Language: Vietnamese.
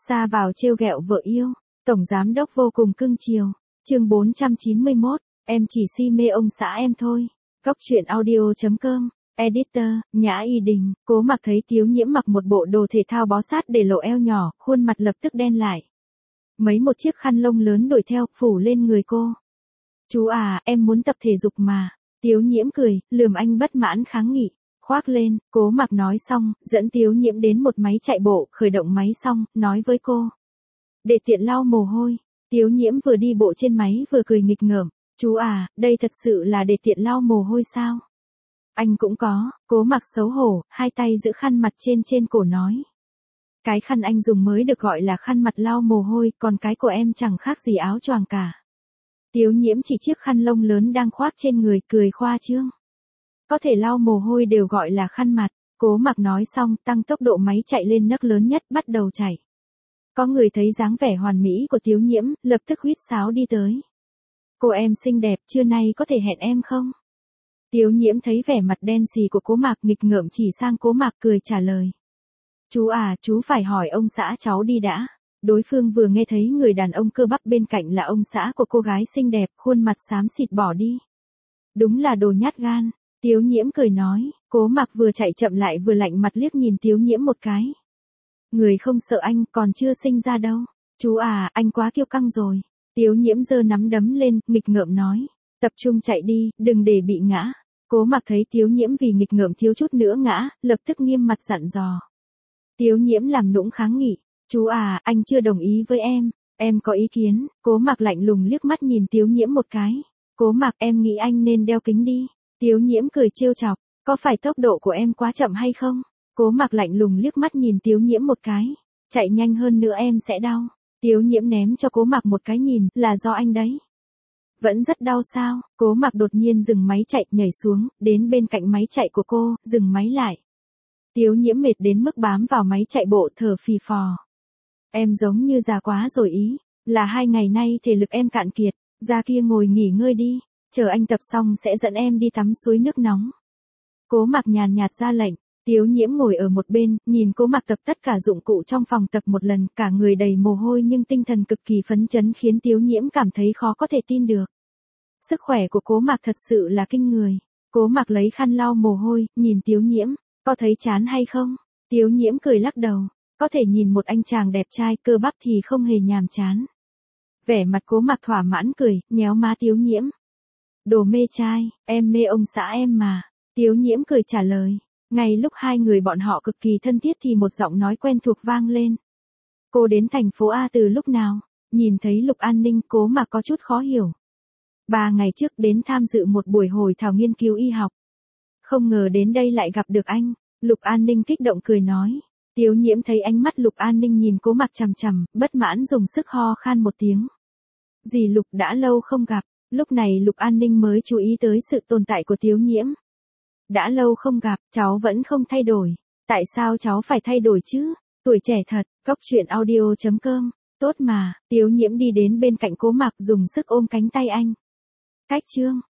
Xa vào trêu ghẹo vợ yêu, tổng giám đốc vô cùng cưng chiều. Chương 491, em chỉ si mê ông xã em thôi. Cóc truyện audio.com, editor, Nhã Y Đình. Cố Mặc thấy Tiếu Nhiễm mặc một bộ đồ thể thao bó sát để lộ eo nhỏ, khuôn mặt lập tức đen lại. Mấy một chiếc khăn lông lớn đuổi theo, phủ lên người cô. Chú à, em muốn tập thể dục mà. Tiếu Nhiễm cười, lườm anh bất mãn kháng nghị. Khoác lên, Cố Mặc nói xong, dẫn Tiếu Nhiễm đến một máy chạy bộ, khởi động máy xong, nói với cô. Để tiện lau mồ hôi. Tiếu Nhiễm vừa đi bộ trên máy vừa cười nghịch ngợm. Chú à, đây thật sự là để tiện lau mồ hôi sao? Anh cũng có. Cố Mặc xấu hổ, hai tay giữ khăn mặt trên cổ nói. Cái khăn anh dùng mới được gọi là khăn mặt lau mồ hôi, còn cái của em chẳng khác gì áo choàng cả. Tiếu Nhiễm chỉ chiếc khăn lông lớn đang khoác trên người, cười khoa trương. Có thể lau mồ hôi đều gọi là khăn mặt. Cố Mặc nói xong, tăng tốc độ máy chạy lên nấc lớn nhất, bắt đầu chạy. Có người thấy dáng vẻ hoàn mỹ của Tiếu Nhiễm, lập tức huýt sáo đi tới. Cô em xinh đẹp, trưa nay có thể hẹn em không? Tiếu Nhiễm thấy vẻ mặt đen xì của Cố Mặc, nghịch ngợm chỉ sang Cố Mặc cười trả lời. Chú à, chú phải hỏi ông xã cháu đi đã. Đối phương vừa nghe thấy người đàn ông cơ bắp bên cạnh là ông xã của cô gái xinh đẹp, khuôn mặt xám xịt bỏ đi. Đúng là đồ nhát gan. Tiếu Nhiễm cười nói. Cố Mặc vừa chạy chậm lại vừa lạnh mặt liếc nhìn Tiếu Nhiễm một cái. Người không sợ anh, còn chưa sinh ra đâu. Chú à, anh quá kiêu căng rồi. Tiếu Nhiễm giơ nắm đấm lên, nghịch ngợm nói. Tập trung chạy đi, đừng để bị ngã. Cố Mặc thấy Tiếu Nhiễm vì nghịch ngợm thiếu chút nữa ngã, lập tức nghiêm mặt dặn dò. Tiếu Nhiễm làm nũng kháng nghị. Chú à, anh chưa đồng ý với em có ý kiến. Cố Mặc lạnh lùng liếc mắt nhìn Tiếu Nhiễm một cái. Cố Mặc, em nghĩ anh nên đeo kính đi. Tiếu Nhiễm cười trêu chọc. Có phải tốc độ của em quá chậm hay không? Cố Mặc lạnh lùng liếc mắt nhìn Tiếu Nhiễm một cái. Chạy nhanh hơn nữa em sẽ đau. Tiếu Nhiễm ném cho Cố Mặc một cái nhìn, là do anh đấy. Vẫn rất đau sao? Cố Mặc đột nhiên dừng máy chạy, nhảy xuống, đến bên cạnh máy chạy của cô, dừng máy lại. Tiếu Nhiễm mệt đến mức bám vào máy chạy bộ thở phì phò. Em giống như già quá rồi ý, là 2 ngày nay thể lực em cạn kiệt, ra kia ngồi nghỉ ngơi đi, chờ anh tập xong sẽ dẫn em đi tắm suối nước nóng. Cố Mặc nhàn nhạt ra lệnh. Tiếu Nhiễm ngồi ở một bên, nhìn Cố Mặc tập tất cả dụng cụ trong phòng tập một lần, cả người đầy mồ hôi nhưng tinh thần cực kỳ phấn chấn khiến Tiếu Nhiễm cảm thấy khó có thể tin được. Sức khỏe của Cố Mặc thật sự là kinh người. Cố Mặc lấy khăn lau mồ hôi, nhìn Tiếu Nhiễm, có thấy chán hay không? Tiếu Nhiễm cười lắc đầu, có thể nhìn một anh chàng đẹp trai cơ bắp thì không hề nhàm chán. Vẻ mặt Cố Mặc thỏa mãn cười, nhéo má Tiếu Nhiễm. Đồ mê trai, em mê ông xã em mà. Tiếu Nhiễm cười trả lời. Ngay lúc hai người bọn họ cực kỳ thân thiết thì một giọng nói quen thuộc vang lên. Cô đến thành phố A từ lúc nào? Nhìn thấy Lục An Ninh, Cố Mặc có chút khó hiểu. 3 ngày trước đến tham dự một buổi hội thảo nghiên cứu y học. Không ngờ đến đây lại gặp được anh. Lục An Ninh kích động cười nói. Tiếu Nhiễm thấy ánh mắt Lục An Ninh nhìn Cố Mặc chằm chằm, bất mãn dùng sức ho khan một tiếng. Dì Lục đã lâu không gặp. Lúc này Lục An Ninh mới chú ý tới sự tồn tại của Tiếu Nhiễm. Đã lâu không gặp, cháu vẫn không thay đổi. Tại sao cháu phải thay đổi chứ? Tuổi trẻ thật. Cóc truyện audio.com. Tốt mà. Tiếu Nhiễm đi đến bên cạnh Cố Mặc dùng sức ôm cánh tay anh. Cách chương.